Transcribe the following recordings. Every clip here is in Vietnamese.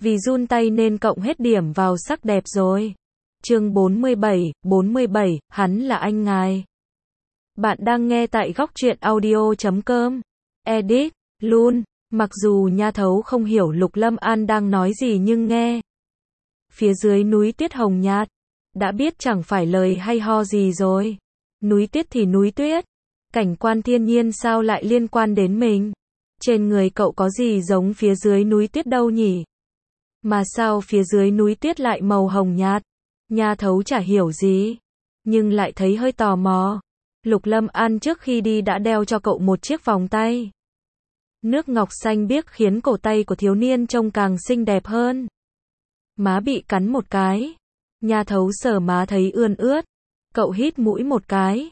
Vì run tay nên cộng hết điểm vào sắc đẹp rồi. Chương 47, hắn là anh ngài. Bạn đang nghe tại góc truyện audio.com. Edit, luôn. Mặc dù Nha Thấu không hiểu Lục Lâm An đang nói gì nhưng nghe. Phía dưới núi tuyết hồng nhạt. Đã biết chẳng phải lời hay ho gì rồi. Núi tuyết thì núi tuyết. Cảnh quan thiên nhiên sao lại liên quan đến mình? Trên người cậu có gì giống phía dưới núi tuyết đâu nhỉ? Mà sao phía dưới núi tuyết lại màu hồng nhạt? Nha Thấu chả hiểu gì. Nhưng lại thấy hơi tò mò. Lục Lâm An trước khi đi đã đeo cho cậu một chiếc vòng tay. Nước ngọc xanh biếc khiến cổ tay của thiếu niên trông càng xinh đẹp hơn. Má bị cắn một cái. Nha Thấu sờ má thấy ươn ướt. Cậu hít mũi một cái.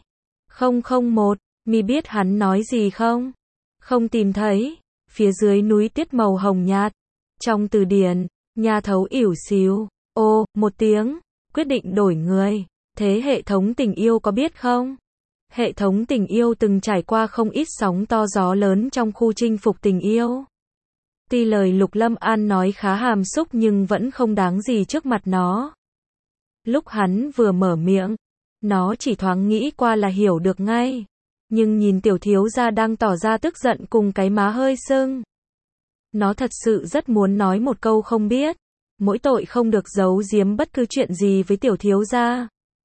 001, mi biết hắn nói gì không? Không tìm thấy. Phía dưới núi tuyết màu hồng nhạt. Trong từ điển, Nha Thấu ỉu xìu. Ô, một tiếng. Quyết định đổi người. Thế hệ thống tình yêu có biết không? Hệ thống tình yêu từng trải qua không ít sóng to gió lớn trong khu chinh phục tình yêu. Tuy lời Lục Lâm An nói khá hàm xúc nhưng vẫn không đáng gì trước mặt nó. Lúc hắn vừa mở miệng, nó chỉ thoáng nghĩ qua là hiểu được ngay. Nhưng nhìn tiểu thiếu gia đang tỏ ra tức giận cùng cái má hơi sưng. Nó thật sự rất muốn nói một câu không biết. Mỗi tội không được giấu giếm bất cứ chuyện gì với tiểu thiếu gia.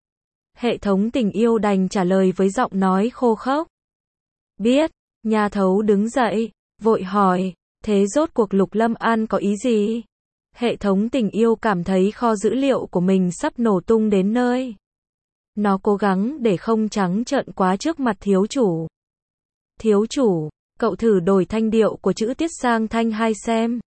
Hệ thống tình yêu đành trả lời với giọng nói khô khốc. Biết, Nha Thấu đứng dậy, vội hỏi, thế rốt cuộc Lục Lâm An có ý gì? Hệ thống tình yêu cảm thấy kho dữ liệu của mình sắp nổ tung đến nơi. Nó cố gắng để không trắng trợn quá trước mặt thiếu chủ. Thiếu chủ, cậu thử đổi thanh điệu của chữ tiết sang thanh hai xem.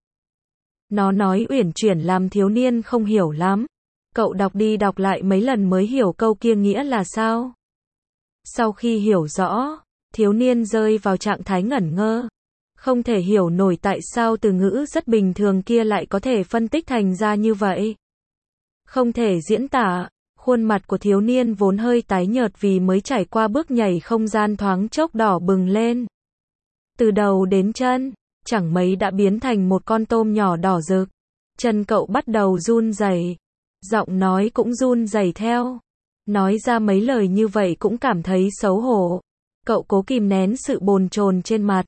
Nó nói uyển chuyển làm thiếu niên không hiểu lắm. Cậu đọc đi đọc lại mấy lần mới hiểu câu kia nghĩa là sao. Sau khi hiểu rõ, thiếu niên rơi vào trạng thái ngẩn ngơ. Không thể hiểu nổi tại sao từ ngữ rất bình thường kia lại có thể phân tích thành ra như vậy. Không thể diễn tả, khuôn mặt của thiếu niên vốn hơi tái nhợt vì mới trải qua bước nhảy không gian thoáng chốc đỏ bừng lên. Từ đầu đến chân, chẳng mấy đã biến thành một con tôm nhỏ đỏ rực. Chân cậu bắt đầu run rẩy. Giọng nói cũng run rẩy theo. Nói ra mấy lời như vậy cũng cảm thấy xấu hổ. Cậu cố kìm nén sự bồn chồn trên mặt.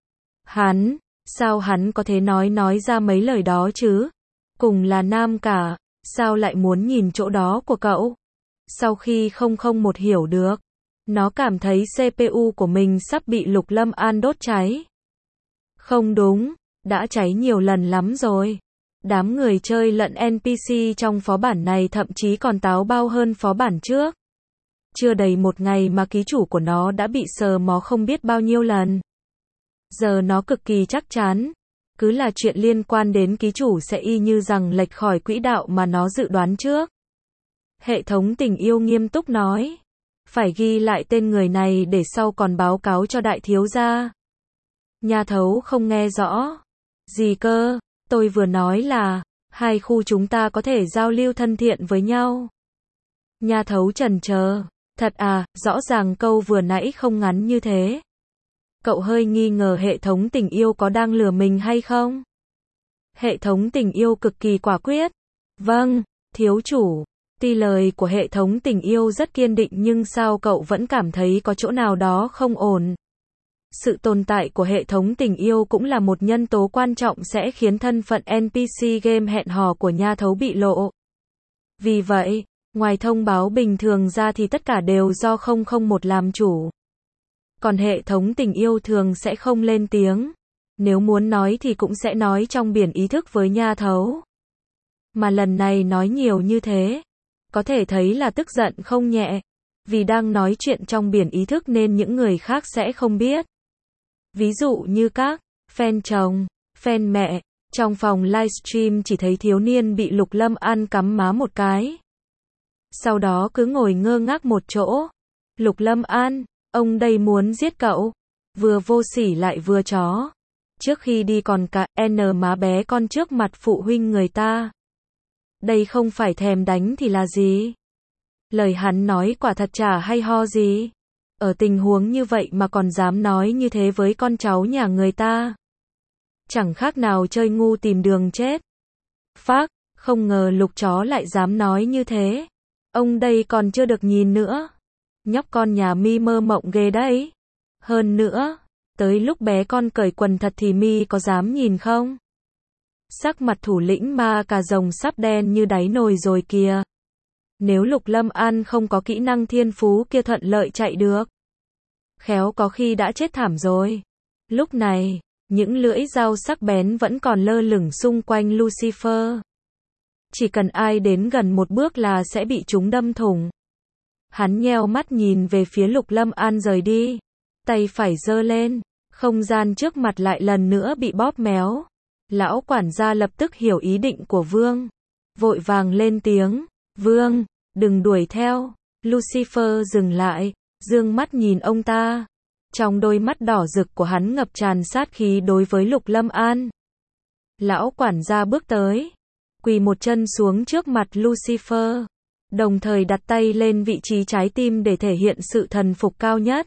Sao hắn có thể nói ra mấy lời đó chứ? Cùng là nam cả, sao lại muốn nhìn chỗ đó của cậu? Sau khi 001 hiểu được, nó cảm thấy CPU của mình sắp bị Lục Lâm An đốt cháy. Không đúng, đã cháy nhiều lần lắm rồi. Đám người chơi lẫn NPC trong phó bản này thậm chí còn táo bao hơn phó bản trước. Chưa đầy một ngày mà ký chủ của nó đã bị sờ mó không biết bao nhiêu lần. Giờ nó cực kỳ chắc chắn. Cứ là chuyện liên quan đến ký chủ sẽ y như rằng lệch khỏi quỹ đạo mà nó dự đoán trước. Hệ thống tình yêu nghiêm túc nói. Phải ghi lại tên người này để sau còn báo cáo cho đại thiếu gia. Nha Thấu không nghe rõ. Gì cơ? Tôi vừa nói là, hai khu chúng ta có thể giao lưu thân thiện với nhau. Nha Thấu chần chờ. Thật à, rõ ràng câu vừa nãy không ngắn như thế. Cậu hơi nghi ngờ hệ thống tình yêu có đang lừa mình hay không? Hệ thống tình yêu cực kỳ quả quyết. Vâng, thiếu chủ. Tuy lời của hệ thống tình yêu rất kiên định nhưng sao cậu vẫn cảm thấy có chỗ nào đó không ổn. Sự tồn tại của hệ thống tình yêu cũng là một nhân tố quan trọng sẽ khiến thân phận NPC game hẹn hò của Nha Thấu bị lộ. Vì vậy, ngoài thông báo bình thường ra thì tất cả đều do 001 làm chủ. Còn hệ thống tình yêu thường sẽ không lên tiếng. Nếu muốn nói thì cũng sẽ nói trong biển ý thức với Nha Thấu. Mà lần này nói nhiều như thế, có thể thấy là tức giận không nhẹ. Vì đang nói chuyện trong biển ý thức nên những người khác sẽ không biết. Ví dụ như các fan chồng, fan mẹ, trong phòng livestream chỉ thấy thiếu niên bị Lục Lâm An cắm má một cái. Sau đó cứ ngồi ngơ ngác một chỗ. Lục Lâm An, ông đây muốn giết cậu. Vừa vô sỉ lại vừa chó. Trước khi đi còn cả má bé con trước mặt phụ huynh người ta. Đây không phải thèm đánh thì là gì? Lời hắn nói quả thật chả hay ho gì. Ở tình huống như vậy mà còn dám nói như thế với con cháu nhà người ta. Chẳng khác nào chơi ngu tìm đường chết. Phác, không ngờ Lục chó lại dám nói như thế. Ông đây còn chưa được nhìn nữa. Nhóc con nhà mi mơ mộng ghê đấy. Hơn nữa, tới lúc bé con cởi quần thật thì mi có dám nhìn không? Sắc mặt thủ lĩnh ma cà rồng sắp đen như đáy nồi rồi kìa. Nếu Lục Lâm An không có kỹ năng thiên phú kia thuận lợi chạy được, khéo có khi đã chết thảm rồi. Lúc này, những lưỡi dao sắc bén vẫn còn lơ lửng xung quanh Lucifer. Chỉ cần ai đến gần một bước là sẽ bị chúng đâm thủng. Hắn nheo mắt nhìn về phía Lục Lâm An rời đi. Tay phải giơ lên, không gian trước mặt lại lần nữa bị bóp méo. Lão quản gia lập tức hiểu ý định của Vương. Vội vàng lên tiếng, Vương, đừng đuổi theo. Lucifer dừng lại, dương mắt nhìn ông ta. Trong đôi mắt đỏ rực của hắn ngập tràn sát khí đối với Lục Lâm An. Lão quản gia bước tới, quỳ một chân xuống trước mặt Lucifer, đồng thời đặt tay lên vị trí trái tim để thể hiện sự thần phục cao nhất.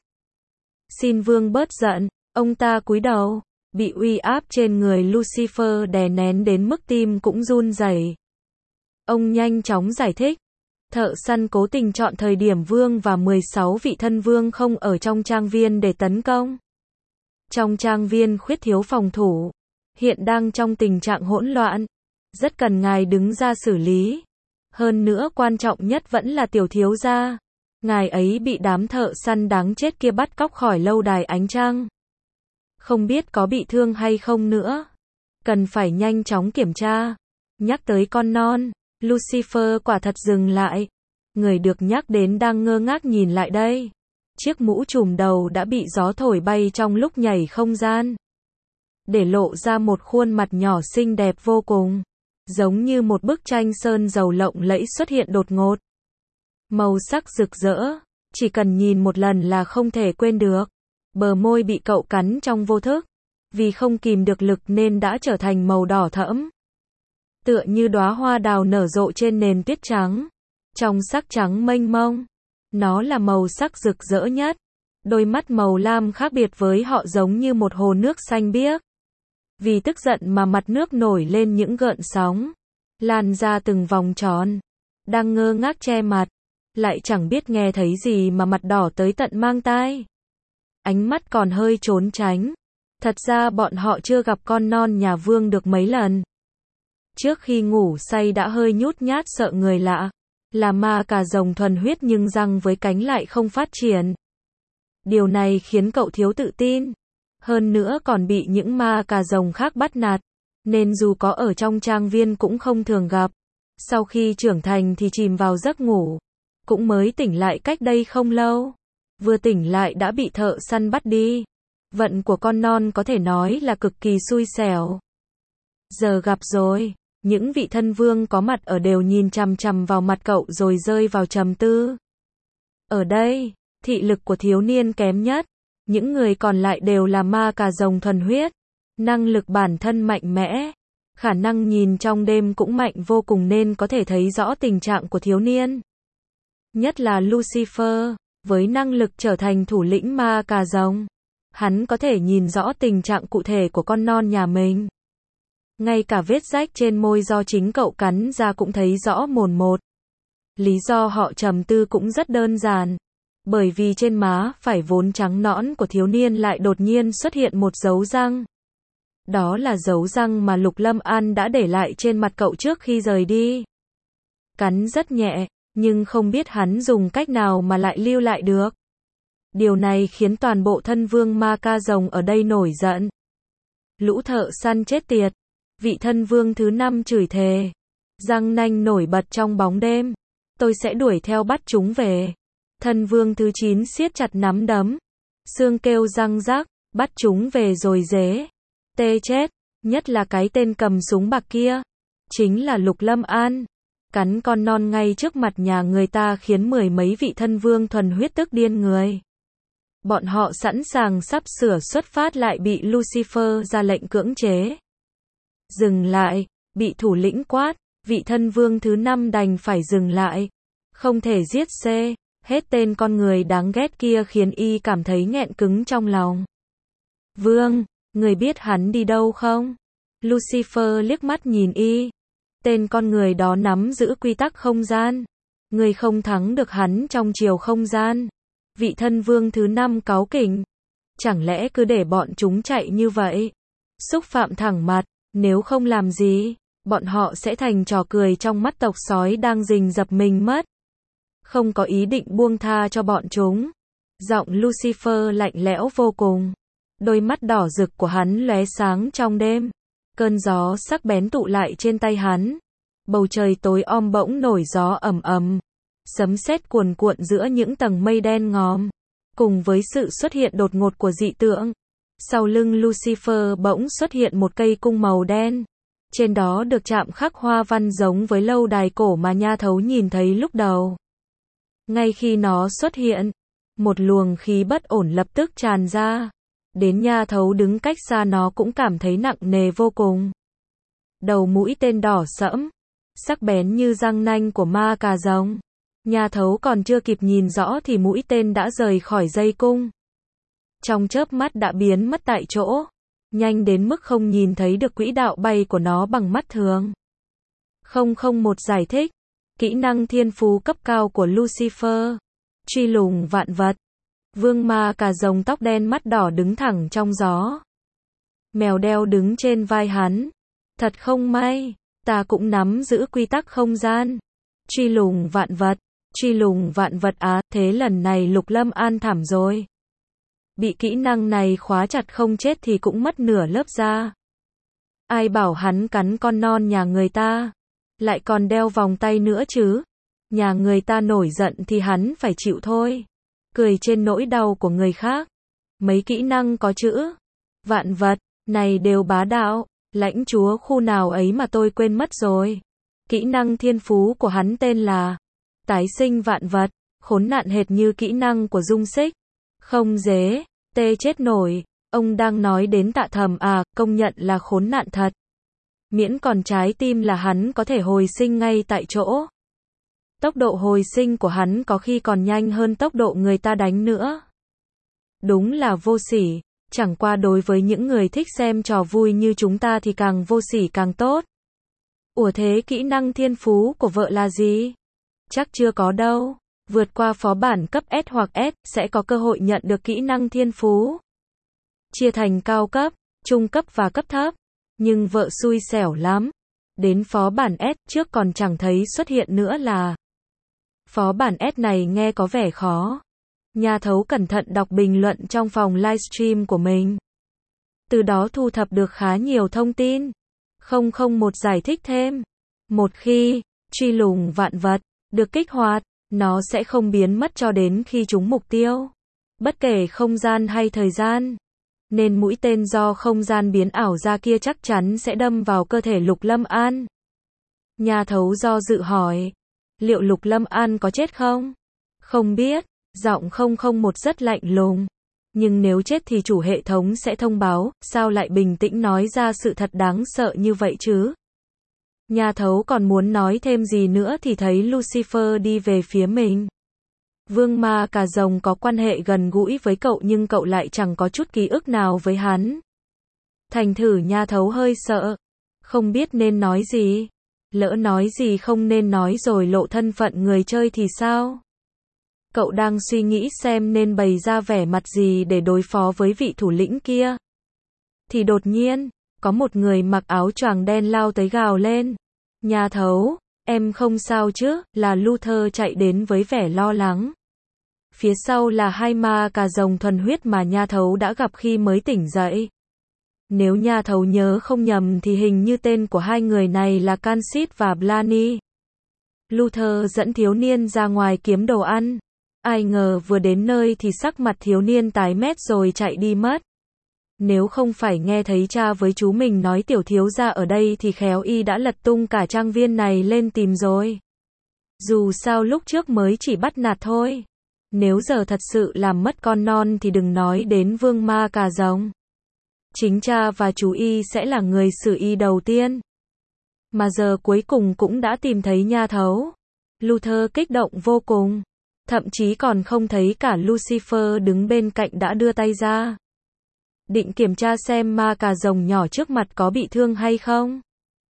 Xin Vương bớt giận. Ông ta cúi đầu, bị uy áp trên người Lucifer đè nén đến mức tim cũng run rẩy. Ông nhanh chóng giải thích. Thợ săn cố tình chọn thời điểm Vương và 16 vị thân Vương không ở trong trang viên để tấn công. Trong trang viên khuyết thiếu phòng thủ, hiện đang trong tình trạng hỗn loạn, rất cần ngài đứng ra xử lý. Hơn nữa quan trọng nhất vẫn là tiểu thiếu gia. Ngài ấy bị đám thợ săn đáng chết kia bắt cóc khỏi lâu đài ánh trăng. Không biết có bị thương hay không nữa. Cần phải nhanh chóng kiểm tra. Nhắc tới con non, Lucifer quả thật dừng lại. Người được nhắc đến đang ngơ ngác nhìn lại đây. Chiếc mũ trùm đầu đã bị gió thổi bay trong lúc nhảy không gian, để lộ ra một khuôn mặt nhỏ xinh đẹp vô cùng, giống như một bức tranh sơn dầu lộng lẫy xuất hiện đột ngột. Màu sắc rực rỡ, chỉ cần nhìn một lần là không thể quên được. Bờ môi bị cậu cắn trong vô thức, vì không kìm được lực nên đã trở thành màu đỏ thẫm. Tựa như đóa hoa đào nở rộ trên nền tuyết trắng, trong sắc trắng mênh mông. Nó là màu sắc rực rỡ nhất. Đôi mắt màu lam khác biệt với họ giống như một hồ nước xanh biếc. Vì tức giận mà mặt nước nổi lên những gợn sóng, lan ra từng vòng tròn. Đang ngơ ngác che mặt, lại chẳng biết nghe thấy gì mà mặt đỏ tới tận mang tai. Ánh mắt còn hơi trốn tránh. Thật ra bọn họ chưa gặp con non nhà Vương được mấy lần. Trước khi ngủ say đã hơi nhút nhát sợ người lạ. Là ma cà rồng thuần huyết nhưng răng với cánh lại không phát triển. Điều này khiến cậu thiếu tự tin. Hơn nữa còn bị những ma cà rồng khác bắt nạt. Nên dù có ở trong trang viên cũng không thường gặp. Sau khi trưởng thành thì chìm vào giấc ngủ. Cũng mới tỉnh lại cách đây không lâu. Vừa tỉnh lại đã bị thợ săn bắt đi. Vận của con non có thể nói là cực kỳ xui xẻo. Giờ gặp rồi. Những vị thân vương có mặt ở đều nhìn chằm chằm vào mặt cậu rồi rơi vào trầm tư. Ở đây, thị lực của thiếu niên kém nhất. Những người còn lại đều là ma cà rồng thuần huyết. Năng lực bản thân mạnh mẽ. Khả năng nhìn trong đêm cũng mạnh vô cùng nên có thể thấy rõ tình trạng của thiếu niên. Nhất là Lucifer, với năng lực trở thành thủ lĩnh ma cà rồng. Hắn có thể nhìn rõ tình trạng cụ thể của con non nhà mình. Ngay cả vết rách trên môi do chính cậu cắn ra cũng thấy rõ mồn một. Lý do họ trầm tư cũng rất đơn giản. Bởi vì trên má phải vốn trắng nõn của thiếu niên lại đột nhiên xuất hiện một dấu răng. Đó là dấu răng mà Lục Lâm An đã để lại trên mặt cậu trước khi rời đi. Cắn rất nhẹ, nhưng không biết hắn dùng cách nào mà lại lưu lại được. Điều này khiến toàn bộ thân vương ma ca rồng ở đây nổi giận. Lũ thợ săn chết tiệt. Vị thân vương thứ 5 chửi thề. Răng nanh nổi bật trong bóng đêm. Tôi sẽ đuổi theo bắt chúng về. Thân vương thứ 9 siết chặt nắm đấm. Xương kêu răng rắc, bắt chúng về rồi dế. Tê chết, nhất là cái tên cầm súng bạc kia. Chính là Lục Lâm An. Cắn con non ngay trước mặt nhà người ta khiến mười mấy vị thân vương thuần huyết tức điên người. Bọn họ sẵn sàng sắp sửa xuất phát lại bị Lucifer ra lệnh cưỡng chế. Dừng lại, bị thủ lĩnh quát, vị thân vương thứ 5 đành phải dừng lại. Không thể giết hết tên con người đáng ghét kia khiến y cảm thấy nghẹn cứng trong lòng. Vương, người biết hắn đi đâu không? Lucifer liếc mắt nhìn y. Tên con người đó nắm giữ quy tắc không gian. Ngươi không thắng được hắn trong chiều không gian. Vị thân vương thứ 5 cáu kỉnh. Chẳng lẽ cứ để bọn chúng chạy như vậy? Xúc phạm thẳng mặt, nếu không làm gì, bọn họ sẽ thành trò cười trong mắt tộc sói đang rình rập mình mất. Không có ý định buông tha cho bọn chúng. Giọng Lucifer lạnh lẽo vô cùng. Đôi mắt đỏ rực của hắn lóe sáng trong đêm. Cơn gió sắc bén tụ lại trên tay hắn. Bầu trời tối om bỗng nổi gió ầm ầm. Sấm sét cuồn cuộn giữa những tầng mây đen ngòm. Cùng với sự xuất hiện đột ngột của dị tượng. Sau lưng Lucifer bỗng xuất hiện một cây cung màu đen. Trên đó được chạm khắc hoa văn giống với lâu đài cổ mà Nha Thấu nhìn thấy lúc đầu. Ngay khi nó xuất hiện, một luồng khí bất ổn lập tức tràn ra. Đến Nha Thấu đứng cách xa nó cũng cảm thấy nặng nề vô cùng. Đầu mũi tên đỏ sẫm, sắc bén như răng nanh của ma cà rồng. Nha Thấu còn chưa kịp nhìn rõ thì mũi tên đã rời khỏi dây cung. Trong chớp mắt đã biến mất tại chỗ, nhanh đến mức không nhìn thấy được quỹ đạo bay của nó bằng mắt thường. 001 giải thích, kỹ năng thiên phú cấp cao của Lucifer, truy lùng vạn vật. Vương ma cà rồng tóc đen mắt đỏ đứng thẳng trong gió. Mèo đeo đứng trên vai hắn. Thật không may, ta cũng nắm giữ quy tắc không gian. Truy lùng vạn vật, truy lùng vạn vật á, thế lần này Lục Lâm An thảm rồi. Bị kỹ năng này khóa chặt không chết thì cũng mất nửa lớp da. Ai bảo hắn cắn con non nhà người ta, lại còn đeo vòng tay nữa chứ. Nhà người ta nổi giận thì hắn phải chịu thôi. Cười trên nỗi đau của người khác. Mấy kỹ năng có chữ vạn vật này đều bá đạo. Lãnh chúa khu nào ấy mà tôi quên mất rồi. Kỹ năng thiên phú của hắn tên là tái sinh vạn vật, khốn nạn hệt như kỹ năng của Dung Xích. Không dễ, tê chết nổi. Ông đang nói đến Tạ Thầm à, công nhận là khốn nạn thật. Miễn còn trái tim là hắn có thể hồi sinh ngay tại chỗ. Tốc độ hồi sinh của hắn có khi còn nhanh hơn tốc độ người ta đánh nữa. Đúng là vô sỉ, chẳng qua đối với những người thích xem trò vui như chúng ta thì càng vô sỉ càng tốt. Ủa thế kỹ năng thiên phú của vợ là gì? Chắc chưa có đâu. Vượt qua phó bản cấp S hoặc S sẽ có cơ hội nhận được kỹ năng thiên phú. Chia thành cao cấp, trung cấp và cấp thấp. Nhưng vợ xui xẻo lắm. Đến phó bản S trước còn chẳng thấy xuất hiện nữa là. Phó bản S này nghe có vẻ khó. Nha Thấu cẩn thận đọc bình luận trong phòng livestream của mình. Từ đó thu thập được khá nhiều thông tin. 001 giải thích thêm. Một khi truy lùng vạn vật được kích hoạt, nó sẽ không biến mất cho đến khi trúng mục tiêu. Bất kể không gian hay thời gian. Nên mũi tên do không gian biến ảo ra kia chắc chắn sẽ đâm vào cơ thể Lục Lâm An. Nha Thấu do dự hỏi. Liệu Lục Lâm An có chết không? Không biết. Giọng 001 rất lạnh lùng. Nhưng nếu chết thì chủ hệ thống sẽ thông báo, sao lại bình tĩnh nói ra sự thật đáng sợ như vậy chứ? Nha Thấu còn muốn nói thêm gì nữa thì thấy Lucifer đi về phía mình. Vương ma cà rồng có quan hệ gần gũi với cậu nhưng cậu lại chẳng có chút ký ức nào với hắn. Thành thử Nha Thấu hơi sợ. Không biết nên nói gì. Lỡ nói gì không nên nói rồi lộ thân phận người chơi thì sao? Cậu đang suy nghĩ xem nên bày ra vẻ mặt gì để đối phó với vị thủ lĩnh kia. Thì đột nhiên, có một người mặc áo choàng đen lao tới gào lên. Nha Thấu, em không sao chứ? Là Luther chạy đến với vẻ lo lắng. Phía sau là hai ma cà rồng thuần huyết mà Nha Thấu đã gặp khi mới tỉnh dậy. Nếu Nha Thấu nhớ không nhầm thì hình như tên của hai người này là Cansit và Blanny. Luther dẫn thiếu niên ra ngoài kiếm đồ ăn. Ai ngờ vừa đến nơi thì sắc mặt thiếu niên tái mét rồi chạy đi mất. Nếu không phải nghe thấy cha với chú mình nói tiểu thiếu gia ở đây thì khéo y đã lật tung cả trang viên này lên tìm rồi. Dù sao lúc trước mới chỉ bắt nạt thôi. Nếu giờ thật sự làm mất con non thì đừng nói đến vương ma cà rồng. Chính cha và chú y sẽ là người xử y đầu tiên. Mà giờ cuối cùng cũng đã tìm thấy Nha Thấu. Luther kích động vô cùng. Thậm chí còn không thấy cả Lucifer đứng bên cạnh đã đưa tay ra. Định kiểm tra xem ma cà rồng nhỏ trước mặt có bị thương hay không.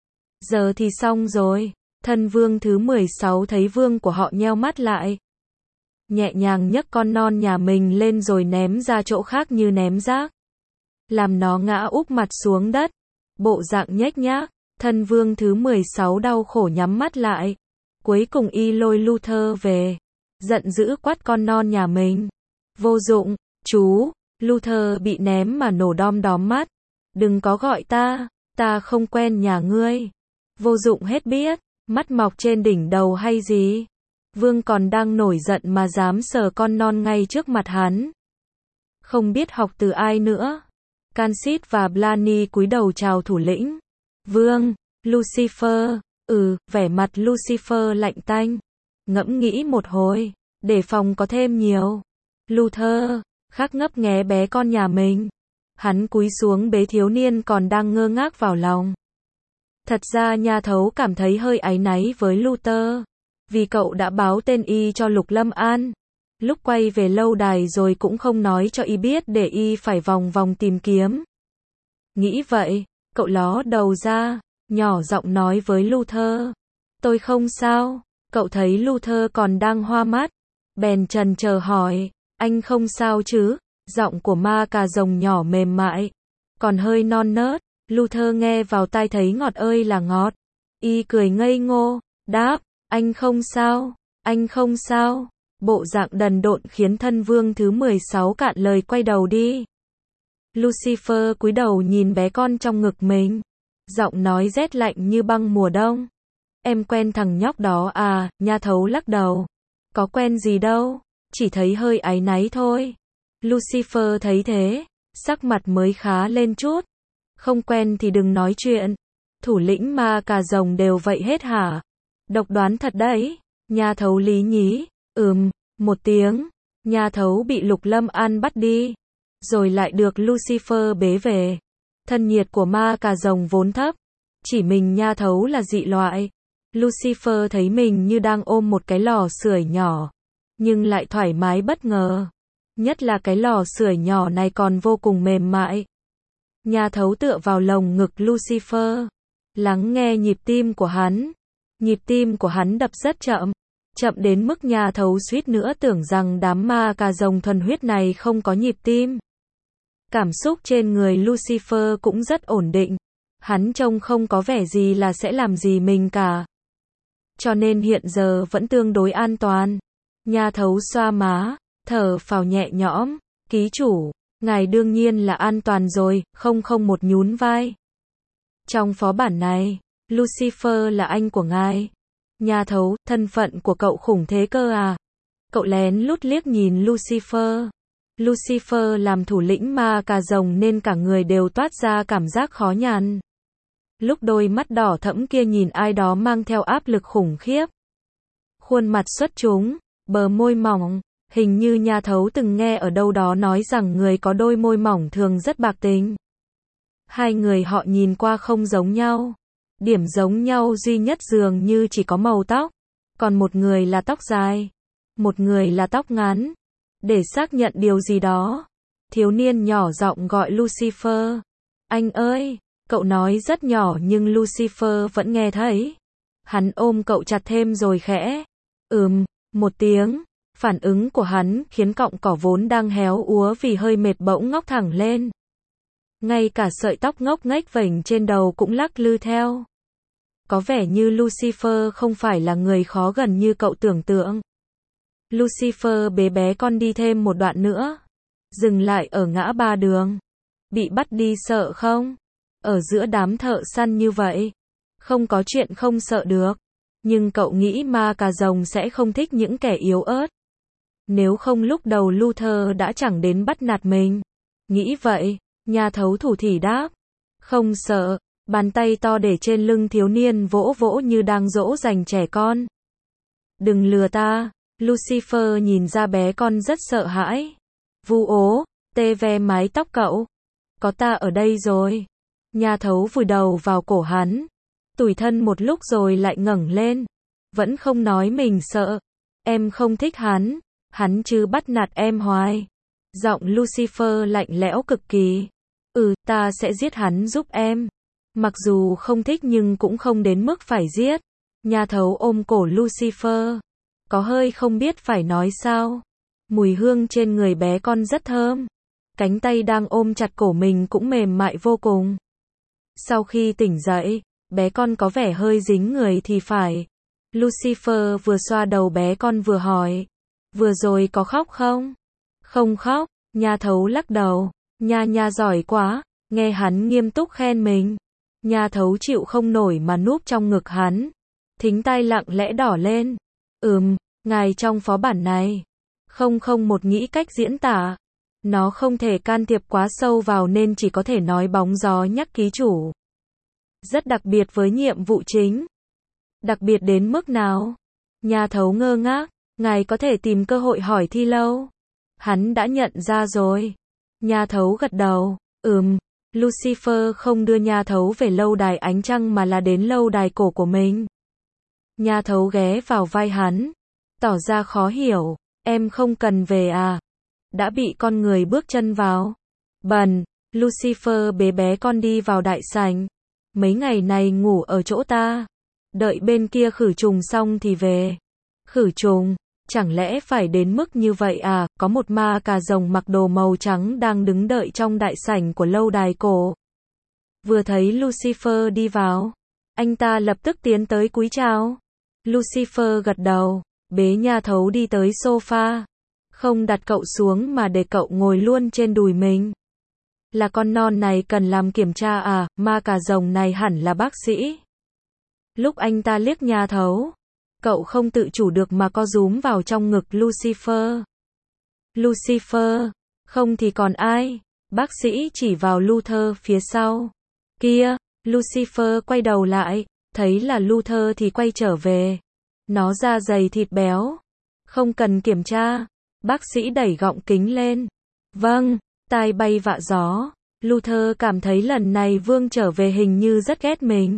Giờ thì xong rồi. Thân vương thứ 16 thấy vương của họ nheo mắt lại. Nhẹ nhàng nhấc con non nhà mình lên rồi ném ra chỗ khác như ném rác. Làm nó ngã úp mặt xuống đất. Bộ dạng nhếch nhác. Thân vương thứ 16 đau khổ nhắm mắt lại. Cuối cùng y lôi Luther về. Giận dữ quát con non nhà mình. Vô dụng, chú. Luther bị ném mà nổ đom đóm mắt. Đừng có gọi ta không quen nhà ngươi. Vô dụng hết biết, mắt mọc trên đỉnh đầu hay gì. Vương còn đang nổi giận mà dám sờ con non ngay trước mặt hắn. Không biết học từ ai nữa. Cansit và Blaney cúi đầu chào thủ lĩnh. Vương, Lucifer, vẻ mặt Lucifer lạnh tanh. Ngẫm nghĩ một hồi, để phòng có thêm nhiều. Luther, khắc ngấp nghé bé con nhà mình. Hắn cúi xuống bế thiếu niên còn đang ngơ ngác vào lòng. Thật ra nhà thấu cảm thấy hơi áy náy với Luther. Vì cậu đã báo tên y cho Lục Lâm An. Lúc quay về lâu đài rồi cũng không nói cho y biết để y phải vòng vòng tìm kiếm. Nghĩ vậy, cậu ló đầu ra, nhỏ giọng nói với Luther. Tôi không sao. Cậu thấy Luther còn đang hoa mắt. Bèn chần chờ hỏi, anh không sao chứ? Giọng của ma cà rồng nhỏ mềm mại, còn hơi non nớt. Luther nghe vào tai thấy ngọt ơi là ngọt. Y cười ngây ngô, đáp, anh không sao, anh không sao. Bộ dạng đần độn khiến thân vương thứ 16 cạn lời quay đầu đi. Lucifer cúi đầu nhìn bé con trong ngực mình. Giọng nói rét lạnh như băng mùa đông. Em quen thằng nhóc đó à? Nha thấu lắc đầu. Có quen gì đâu, chỉ thấy hơi áy náy thôi. Lucifer thấy thế, sắc mặt mới khá lên chút. Không quen thì đừng nói chuyện. Thủ lĩnh ma cà rồng đều vậy hết hả? Độc đoán thật đấy. Nha thấu lý nhí. Một tiếng. Nha thấu bị Lục Lâm An bắt đi. Rồi lại được Lucifer bế về. Thân nhiệt của ma cà rồng vốn thấp. Chỉ mình nha thấu là dị loại. Lucifer thấy mình như đang ôm một cái lò sưởi nhỏ. Nhưng lại thoải mái bất ngờ. Nhất là cái lò sưởi nhỏ này còn vô cùng mềm mại. Nha thấu tựa vào lồng ngực Lucifer. Lắng nghe nhịp tim của hắn. Nhịp tim của hắn đập rất chậm. Chậm đến mức nha thấu suýt nữa tưởng rằng đám ma cà rồng thuần huyết này không có nhịp tim. Cảm xúc trên người Lucifer cũng rất ổn định. Hắn trông không có vẻ gì là sẽ làm gì mình cả. Cho nên hiện giờ vẫn tương đối an toàn. Nha thấu xoa má, thở phào nhẹ nhõm. Ký chủ, ngài đương nhiên là an toàn rồi. 001 nhún vai. Trong phó bản này, Lucifer là anh của ngài. Nha thấu, thân phận của cậu khủng thế cơ à? Cậu lén lút liếc nhìn Lucifer. Lucifer làm thủ lĩnh ma cà rồng nên cả người đều toát ra cảm giác khó nhằn. Lúc đôi mắt đỏ thẫm kia nhìn ai đó mang theo áp lực khủng khiếp. Khuôn mặt xuất chúng, bờ môi mỏng, hình như nha thấu từng nghe ở đâu đó nói rằng người có đôi môi mỏng thường rất bạc tình. Hai người họ nhìn qua không giống nhau. Điểm giống nhau duy nhất dường như chỉ có màu tóc. Còn một người là tóc dài, một người là tóc ngắn. Để xác nhận điều gì đó, thiếu niên nhỏ giọng gọi Lucifer. Anh ơi, cậu nói rất nhỏ nhưng Lucifer vẫn nghe thấy. Hắn ôm cậu chặt thêm rồi khẽ. Một tiếng. Phản ứng của hắn khiến cọng cỏ vốn đang héo úa vì hơi mệt bỗng ngóc thẳng lên. Ngay cả sợi tóc ngốc nghếch vểnh trên đầu cũng lắc lư theo. Có vẻ như Lucifer không phải là người khó gần như cậu tưởng tượng. Lucifer bế bé con đi thêm một đoạn nữa. Dừng lại ở ngã ba đường. Bị bắt đi sợ không? Ở giữa đám thợ săn như vậy. Không có chuyện không sợ được. Nhưng cậu nghĩ ma cà rồng sẽ không thích những kẻ yếu ớt. Nếu không lúc đầu Luther đã chẳng đến bắt nạt mình. Nghĩ vậy, nha thấu thủ thỉ đáp. Không sợ. Bàn tay to để trên lưng thiếu niên vỗ vỗ như đang dỗ dành trẻ con. Đừng lừa ta. Lucifer nhìn ra bé con rất sợ hãi. Vu ố, tê ve mái tóc cậu. Có ta ở đây rồi. Nha thấu vùi đầu vào cổ hắn. Tủi thân một lúc rồi lại ngẩng lên. Vẫn không nói mình sợ. Em không thích hắn. Hắn chứ bắt nạt em hoài. Giọng Lucifer lạnh lẽo cực kỳ. Ta sẽ giết hắn giúp em. Mặc dù không thích nhưng cũng không đến mức phải giết. Nha thấu ôm cổ Lucifer. Có hơi không biết phải nói sao. Mùi hương trên người bé con rất thơm. Cánh tay đang ôm chặt cổ mình cũng mềm mại vô cùng. Sau khi tỉnh dậy, bé con có vẻ hơi dính người thì phải. Lucifer vừa xoa đầu bé con vừa hỏi. Vừa rồi có khóc không? Không khóc, nha thấu lắc đầu. Nha giỏi quá, nghe hắn nghiêm túc khen mình. Nha thấu chịu không nổi mà núp trong ngực hắn. Thính tai lặng lẽ đỏ lên. Ngài trong phó bản này. Không một nghĩ cách diễn tả. Nó không thể can thiệp quá sâu vào nên chỉ có thể nói bóng gió nhắc ký chủ. Rất đặc biệt với nhiệm vụ chính. Đặc biệt đến mức nào? Nha thấu ngơ ngác. Ngài có thể tìm cơ hội hỏi Thi Lâu. Hắn đã nhận ra rồi. Nha thấu gật đầu. Lucifer không đưa nha thấu về lâu đài ánh trăng mà là đến lâu đài cổ của mình. Nha thấu ghé vào vai hắn. Tỏ ra khó hiểu. Em không cần về à? Đã bị con người bước chân vào. Bần, Lucifer bế bé con đi vào đại sảnh. Mấy ngày này ngủ ở chỗ ta. Đợi bên kia khử trùng xong thì về. Khử trùng? Chẳng lẽ phải đến mức như vậy à? Có một ma cà rồng mặc đồ màu trắng đang đứng đợi trong đại sảnh của lâu đài cổ. Vừa thấy Lucifer đi vào, anh ta lập tức tiến tới cúi chào. Lucifer gật đầu, bế nha thấu đi tới sofa. Không đặt cậu xuống mà để cậu ngồi luôn trên đùi mình. Là con non này cần làm kiểm tra à? Ma cà rồng này hẳn là bác sĩ. Lúc anh ta liếc nha thấu, cậu không tự chủ được mà co rúm vào trong ngực Lucifer. Lucifer, không thì còn ai? Bác sĩ chỉ vào Luther phía sau. Kia, Lucifer quay đầu lại, thấy là Luther thì quay trở về. Nó da dày thịt béo. Không cần kiểm tra. Bác sĩ đẩy gọng kính lên. Vâng, tai bay vạ gió. Luther cảm thấy lần này Vương trở về hình như rất ghét mình.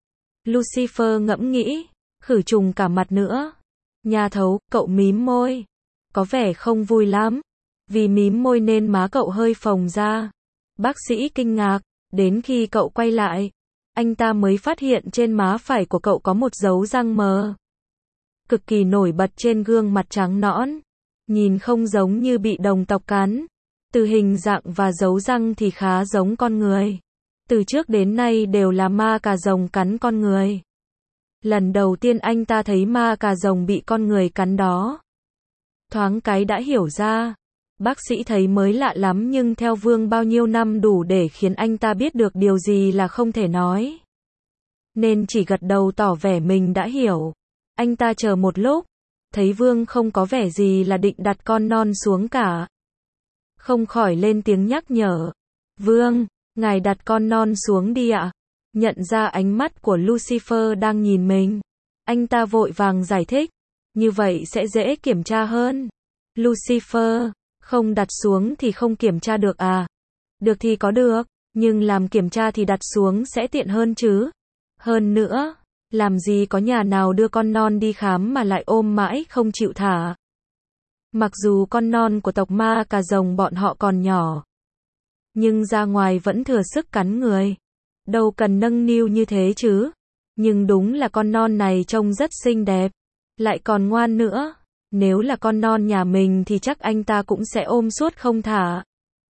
Lucifer ngẫm nghĩ. Khử trùng cả mặt nữa. Nha thấu, cậu mím môi. Có vẻ không vui lắm. Vì mím môi nên má cậu hơi phồng ra. Bác sĩ kinh ngạc. Đến khi cậu quay lại, anh ta mới phát hiện trên má phải của cậu có một dấu răng mờ. Cực kỳ nổi bật trên gương mặt trắng nõn. Nhìn không giống như bị đồng tộc cắn. Từ hình dạng và dấu răng thì khá giống con người. Từ trước đến nay đều là ma cà rồng cắn con người. Lần đầu tiên anh ta thấy ma cà rồng bị con người cắn đó. Thoáng cái đã hiểu ra. Bác sĩ thấy mới lạ lắm nhưng theo Vương bao nhiêu năm đủ để khiến anh ta biết được điều gì là không thể nói. Nên chỉ gật đầu tỏ vẻ mình đã hiểu. Anh ta chờ một lúc. Thấy Vương không có vẻ gì là định đặt con non xuống cả. Không khỏi lên tiếng nhắc nhở. Vương, ngài đặt con non xuống đi ạ. Nhận ra ánh mắt của Lucifer đang nhìn mình. Anh ta vội vàng giải thích. Như vậy sẽ dễ kiểm tra hơn. Lucifer, không đặt xuống thì không kiểm tra được à? Được thì có được, nhưng làm kiểm tra thì đặt xuống sẽ tiện hơn chứ. Hơn nữa, làm gì có nhà nào đưa con non đi khám mà lại ôm mãi không chịu thả. Mặc dù con non của tộc ma cà rồng bọn họ còn nhỏ, nhưng ra ngoài vẫn thừa sức cắn người. Đâu cần nâng niu như thế chứ. Nhưng đúng là con non này trông rất xinh đẹp, lại còn ngoan nữa. Nếu là con non nhà mình thì chắc anh ta cũng sẽ ôm suốt không thả.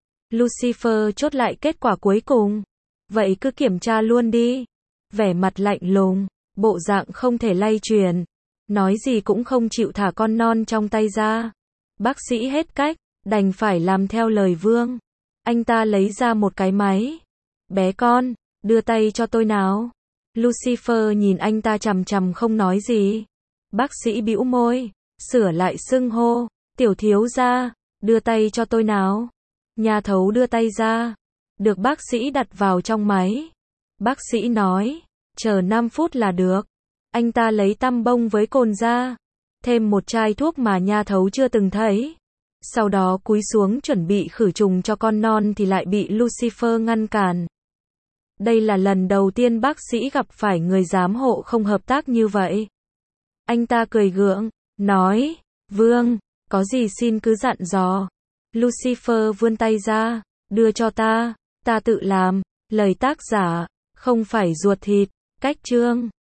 Lucifer chốt lại kết quả cuối cùng. Vậy cứ kiểm tra luôn đi. Vẻ mặt lạnh lùng, bộ dạng không thể lay chuyển. Nói gì cũng không chịu thả con non trong tay ra. Bác sĩ hết cách, đành phải làm theo lời Vương. Anh ta lấy ra một cái máy. Bé con, đưa tay cho tôi nào. Lucifer nhìn anh ta chằm chằm không nói gì. Bác sĩ bĩu môi, sửa lại xưng hô. Tiểu thiếu gia, đưa tay cho tôi nào. Nha thấu đưa tay ra. Được bác sĩ đặt vào trong máy. Bác sĩ nói, chờ 5 phút là được. Anh ta lấy tăm bông với cồn ra. Thêm một chai thuốc mà nha thấu chưa từng thấy. Sau đó cúi xuống chuẩn bị khử trùng cho con non thì lại bị Lucifer ngăn cản. Đây là lần đầu tiên bác sĩ gặp phải người giám hộ không hợp tác như vậy. Anh ta cười gượng, nói, Vương, có gì xin cứ dặn dò. Lucifer vươn tay ra, đưa cho ta tự làm, lời tác giả, không phải ruột thịt. Cách chương